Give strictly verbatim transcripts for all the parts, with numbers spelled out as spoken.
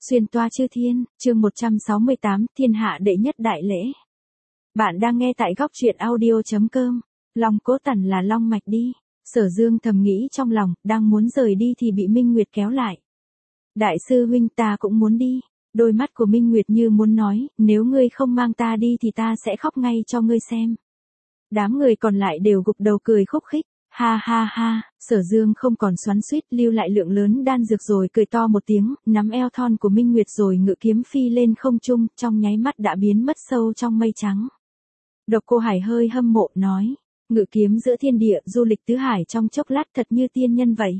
Xuyên toa chư thiên, chương một trăm sáu mươi tám, thiên hạ đệ nhất đại lễ. Bạn đang nghe tại góc truyện audio.com. Long Cố Tần là long mạch đi. Sở Dương thầm nghĩ trong lòng, đang muốn rời đi thì bị Minh Nguyệt kéo lại. Đại sư huynh, ta cũng muốn đi. Đôi mắt của Minh Nguyệt như muốn nói, nếu ngươi không mang ta đi thì ta sẽ khóc ngay cho ngươi xem. Đám người còn lại đều gục đầu cười khúc khích. Ha ha ha, Sở Dương không còn xoắn xuýt, lưu lại lượng lớn đan dược rồi cười to một tiếng, nắm eo thon của Minh Nguyệt rồi ngự kiếm phi lên không trung, trong nháy mắt đã biến mất sâu trong mây trắng. Độc Cô Hải hơi hâm mộ nói, ngự kiếm giữa thiên địa, du lịch tứ hải trong chốc lát thật như tiên nhân vậy.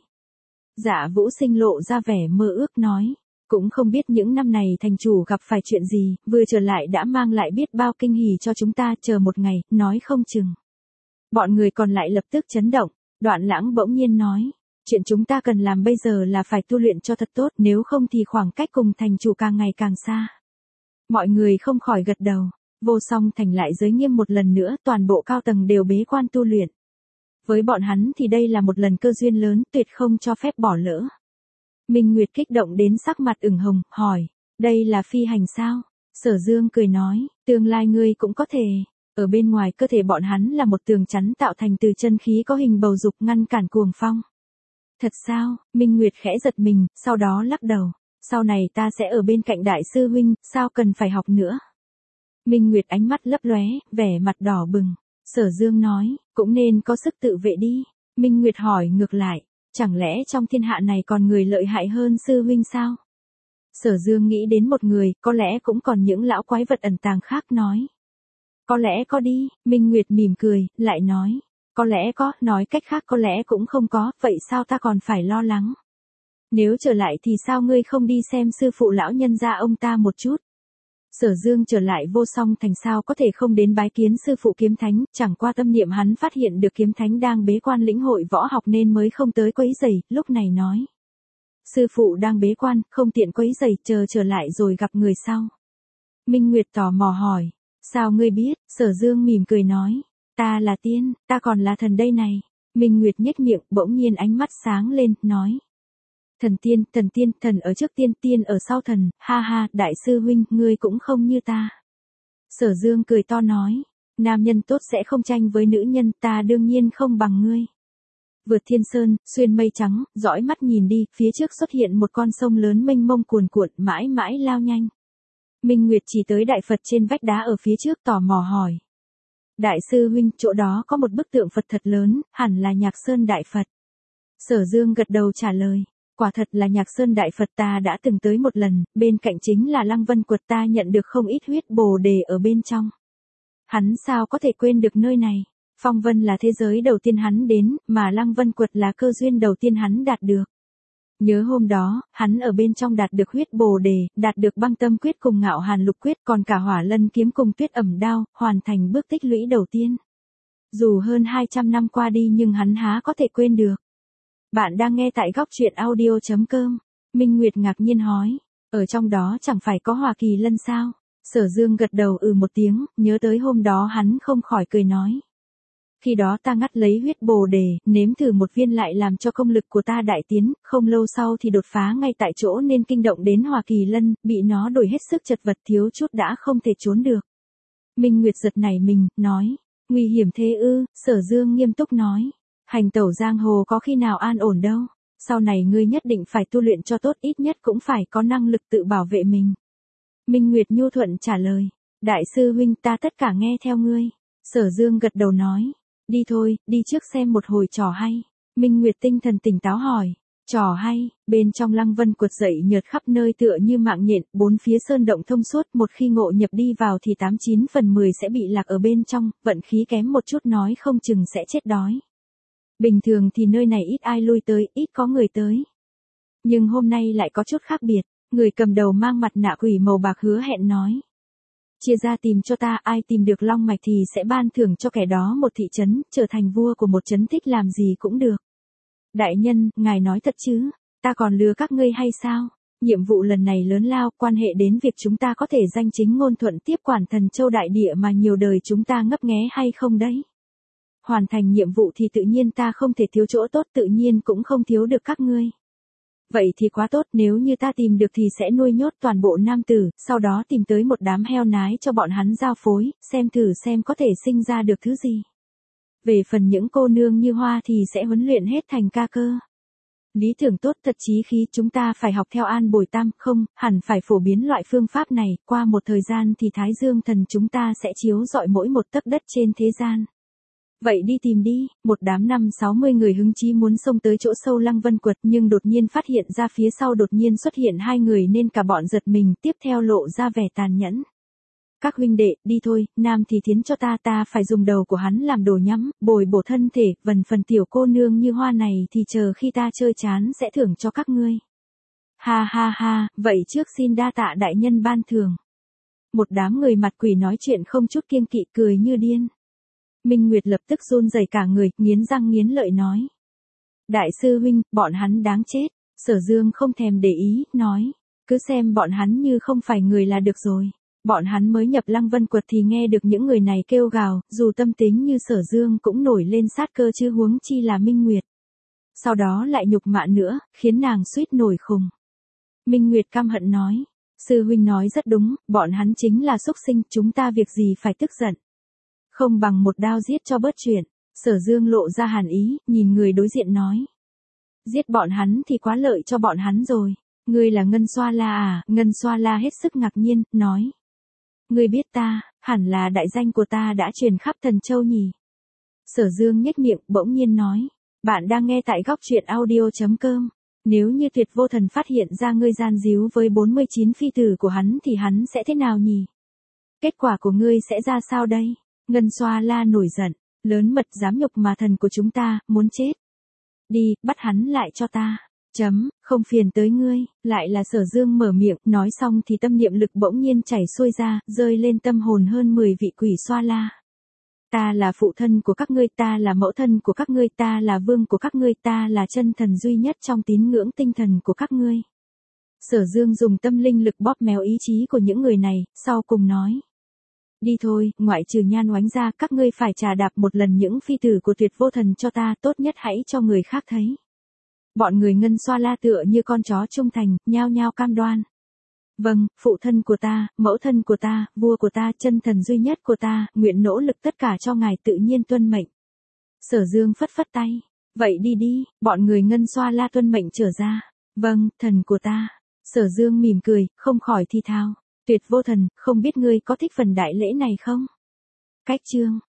Dạ Vũ Sinh lộ ra vẻ mơ ước nói, cũng không biết những năm này thành chủ gặp phải chuyện gì, vừa trở lại đã mang lại biết bao kinh hỉ cho chúng ta, chờ một ngày, nói không chừng. Bọn người còn lại lập tức chấn động, Đoạn Lãng bỗng nhiên nói, chuyện chúng ta cần làm bây giờ là phải tu luyện cho thật tốt, nếu không thì khoảng cách cùng thành chủ càng ngày càng xa. Mọi người không khỏi gật đầu, Vô Song Thành lại giới nghiêm một lần nữa, toàn bộ cao tầng đều bế quan tu luyện. Với bọn hắn thì đây là một lần cơ duyên lớn, tuyệt không cho phép bỏ lỡ. Minh Nguyệt kích động đến sắc mặt ửng hồng, hỏi, đây là phi hành sao? Sở Dương cười nói, tương lai ngươi cũng có thể. Ở bên ngoài cơ thể bọn hắn là một tường chắn tạo thành từ chân khí có hình bầu dục ngăn cản cuồng phong. Thật sao? Minh Nguyệt khẽ giật mình, sau đó lắc đầu. Sau này ta sẽ ở bên cạnh đại sư huynh, sao cần phải học nữa? Minh Nguyệt ánh mắt lấp lóe, vẻ mặt đỏ bừng. Sở Dương nói, cũng nên có sức tự vệ đi. Minh Nguyệt hỏi ngược lại, chẳng lẽ trong thiên hạ này còn người lợi hại hơn sư huynh sao? Sở Dương nghĩ đến một người, có lẽ cũng còn những lão quái vật ẩn tàng khác nói. Có lẽ có đi, Minh Nguyệt mỉm cười, lại nói. Có lẽ có, nói cách khác có lẽ cũng không có, vậy sao ta còn phải lo lắng? Nếu trở lại thì sao ngươi không đi xem sư phụ lão nhân gia ông ta một chút? Sở Dương trở lại Vô Song Thành sao có thể không đến bái kiến sư phụ kiếm thánh, chẳng qua tâm niệm hắn phát hiện được kiếm thánh đang bế quan lĩnh hội võ học nên mới không tới quấy rầy, lúc này nói. Sư phụ đang bế quan, không tiện quấy rầy, chờ trở lại rồi gặp người sau. Minh Nguyệt tò mò hỏi. Sao ngươi biết? Sở Dương mỉm cười nói. Ta là tiên, ta còn là thần đây này. Minh Nguyệt nhếch miệng, bỗng nhiên ánh mắt sáng lên, nói. Thần tiên, thần tiên, thần ở trước tiên, tiên ở sau thần, ha ha, đại sư huynh, ngươi cũng không như ta. Sở Dương cười to nói. Nam nhân tốt sẽ không tranh với nữ nhân, ta đương nhiên không bằng ngươi. Vượt thiên sơn, xuyên mây trắng, dõi mắt nhìn đi, phía trước xuất hiện một con sông lớn mênh mông cuồn cuộn, mãi mãi lao nhanh. Minh Nguyệt chỉ tới đại Phật trên vách đá ở phía trước tò mò hỏi. Đại sư huynh, chỗ đó có một bức tượng Phật thật lớn, hẳn là Nhạc Sơn Đại Phật. Sở Dương gật đầu trả lời. Quả thật là Nhạc Sơn Đại Phật, ta đã từng tới một lần, bên cạnh chính là Lăng Vân Quật, ta nhận được không ít huyết bồ đề ở bên trong. Hắn sao có thể quên được nơi này? Phong Vân là thế giới đầu tiên hắn đến, mà Lăng Vân Quật là cơ duyên đầu tiên hắn đạt được. Nhớ hôm đó, hắn ở bên trong đạt được huyết bồ đề, đạt được băng tâm quyết cùng ngạo hàn lục quyết, còn cả hỏa lân kiếm cùng tuyết ẩm đao, hoàn thành bước tích lũy đầu tiên. Dù hơn hai trăm năm qua đi nhưng hắn há có thể quên được. Bạn đang nghe tại góc truyện audio.com. Minh Nguyệt ngạc nhiên hỏi, ở trong đó chẳng phải có Hỏa Kỳ Lân sao? Sở Dương gật đầu ừ một tiếng, nhớ tới hôm đó hắn không khỏi cười nói. Khi đó ta ngắt lấy huyết bồ đề, nếm thử một viên lại làm cho công lực của ta đại tiến, không lâu sau thì đột phá ngay tại chỗ nên kinh động đến Hỏa Kỳ Lân, bị nó đuổi hết sức chật vật, thiếu chút đã không thể trốn được. Minh Nguyệt giật nảy mình, nói, nguy hiểm thế ư? Sở Dương nghiêm túc nói, hành tẩu giang hồ có khi nào an ổn đâu, sau này ngươi nhất định phải tu luyện cho tốt, ít nhất cũng phải có năng lực tự bảo vệ mình. Minh Nguyệt nhu thuận trả lời, đại sư huynh, ta tất cả nghe theo ngươi. Sở Dương gật đầu nói. Đi thôi, đi trước xem một hồi trò hay. Minh Nguyệt tinh thần tỉnh táo hỏi. Trò hay, bên trong Lăng Vân Quật dậy nhợt khắp nơi tựa như mạng nhện, bốn phía sơn động thông suốt, một khi ngộ nhập đi vào thì tám chín phần mười sẽ bị lạc ở bên trong, vận khí kém một chút nói không chừng sẽ chết đói. Bình thường thì nơi này ít ai lui tới, ít có người tới. Nhưng hôm nay lại có chút khác biệt, người cầm đầu mang mặt nạ quỷ màu bạc hứa hẹn nói. Chia ra tìm cho ta, ai tìm được long mạch thì sẽ ban thưởng cho kẻ đó một thị trấn, trở thành vua của một trấn, thích làm gì cũng được. Đại nhân, ngài nói thật chứ, ta còn lừa các ngươi hay sao? Nhiệm vụ lần này lớn lao, quan hệ đến việc chúng ta có thể danh chính ngôn thuận tiếp quản Thần Châu đại địa mà nhiều đời chúng ta ngấp nghé hay không đấy? Hoàn thành nhiệm vụ thì tự nhiên ta không thể thiếu chỗ tốt, tự nhiên cũng không thiếu được các ngươi. Vậy thì quá tốt, nếu như ta tìm được thì sẽ nuôi nhốt toàn bộ nam tử, sau đó tìm tới một đám heo nái cho bọn hắn giao phối, xem thử xem có thể sinh ra được thứ gì. Về phần những cô nương như Hoa thì sẽ huấn luyện hết thành ca cơ. Lý tưởng tốt thật, chí khí, chúng ta phải học theo An Bồi Tam, không, hẳn phải phổ biến loại phương pháp này, qua một thời gian thì Thái Dương thần chúng ta sẽ chiếu rọi mỗi một tấc đất trên thế gian. Vậy đi tìm đi, một đám năm sáu mươi người hứng chí muốn xông tới chỗ sâu Lăng Vân Quật, nhưng đột nhiên phát hiện ra phía sau đột nhiên xuất hiện hai người nên cả bọn giật mình, tiếp theo lộ ra vẻ tàn nhẫn. Các huynh đệ, đi thôi, nam thì thiến cho ta, ta phải dùng đầu của hắn làm đồ nhắm, bồi bổ thân thể, vần phần tiểu cô nương như Hoa này thì chờ khi ta chơi chán sẽ thưởng cho các ngươi. Ha ha ha, vậy trước xin đa tạ đại nhân ban thưởng. Một đám người mặt quỷ nói chuyện không chút kiêng kỵ, cười như điên. Minh Nguyệt lập tức run rẩy cả người, nghiến răng nghiến lợi nói. Đại sư huynh, bọn hắn đáng chết. Sở Dương không thèm để ý, nói. Cứ xem bọn hắn như không phải người là được rồi. Bọn hắn mới nhập Lăng Vân Quật thì nghe được những người này kêu gào, dù tâm tính như Sở Dương cũng nổi lên sát cơ chứ huống chi là Minh Nguyệt. Sau đó lại nhục mạ nữa, khiến nàng suýt nổi khùng. Minh Nguyệt căm hận nói. Sư huynh nói rất đúng, bọn hắn chính là súc sinh, chúng ta việc gì phải tức giận. Không bằng một đao giết cho bớt chuyện. Sở Dương lộ ra hàn ý, nhìn người đối diện nói. Giết bọn hắn thì quá lợi cho bọn hắn rồi. Ngươi là Ngân Xoa La à? Ngân Xoa La hết sức ngạc nhiên, nói. Ngươi biết ta, hẳn là đại danh của ta đã truyền khắp Thần Châu nhỉ. Sở Dương nhếch miệng, bỗng nhiên nói. Bạn đang nghe tại góc truyện audio chấm com. Nếu như Tuyệt Vô Thần phát hiện ra ngươi gian díu với bốn mươi chín phi tử của hắn thì hắn sẽ thế nào nhỉ? Kết quả của ngươi sẽ ra sao đây? Ngân Xoa La nổi giận, lớn mật dám nhục mà thần của chúng ta, muốn chết. Đi, bắt hắn lại cho ta. Chấm, không phiền tới ngươi, lại là Sở Dương mở miệng, nói xong thì tâm niệm lực bỗng nhiên chảy xuôi ra, rơi lên tâm hồn hơn mười vị quỷ Xoa La. Ta là phụ thân của các ngươi, ta là mẫu thân của các ngươi, ta là vương của các ngươi, ta là chân thần duy nhất trong tín ngưỡng tinh thần của các ngươi. Sở Dương dùng tâm linh lực bóp méo ý chí của những người này, sau cùng nói. Đi thôi, ngoại trừ Nhan Oánh ra, các ngươi phải trà đạp một lần những phi tử của Tuyệt Vô Thần cho ta, tốt nhất hãy cho người khác thấy. Bọn người Ngân Xoa La tựa như con chó trung thành, nhao nhao cam đoan. Vâng, phụ thân của ta, mẫu thân của ta, vua của ta, chân thần duy nhất của ta, nguyện nỗ lực tất cả cho ngài tự nhiên tuân mệnh. Sở Dương phất phất tay. Vậy đi đi, bọn người Ngân Xoa La tuân mệnh trở ra. Vâng, thần của ta. Sở Dương mỉm cười, không khỏi thi thao. Tuyệt Vô Thần, không biết ngươi có thích phần đại lễ này không? Cách chương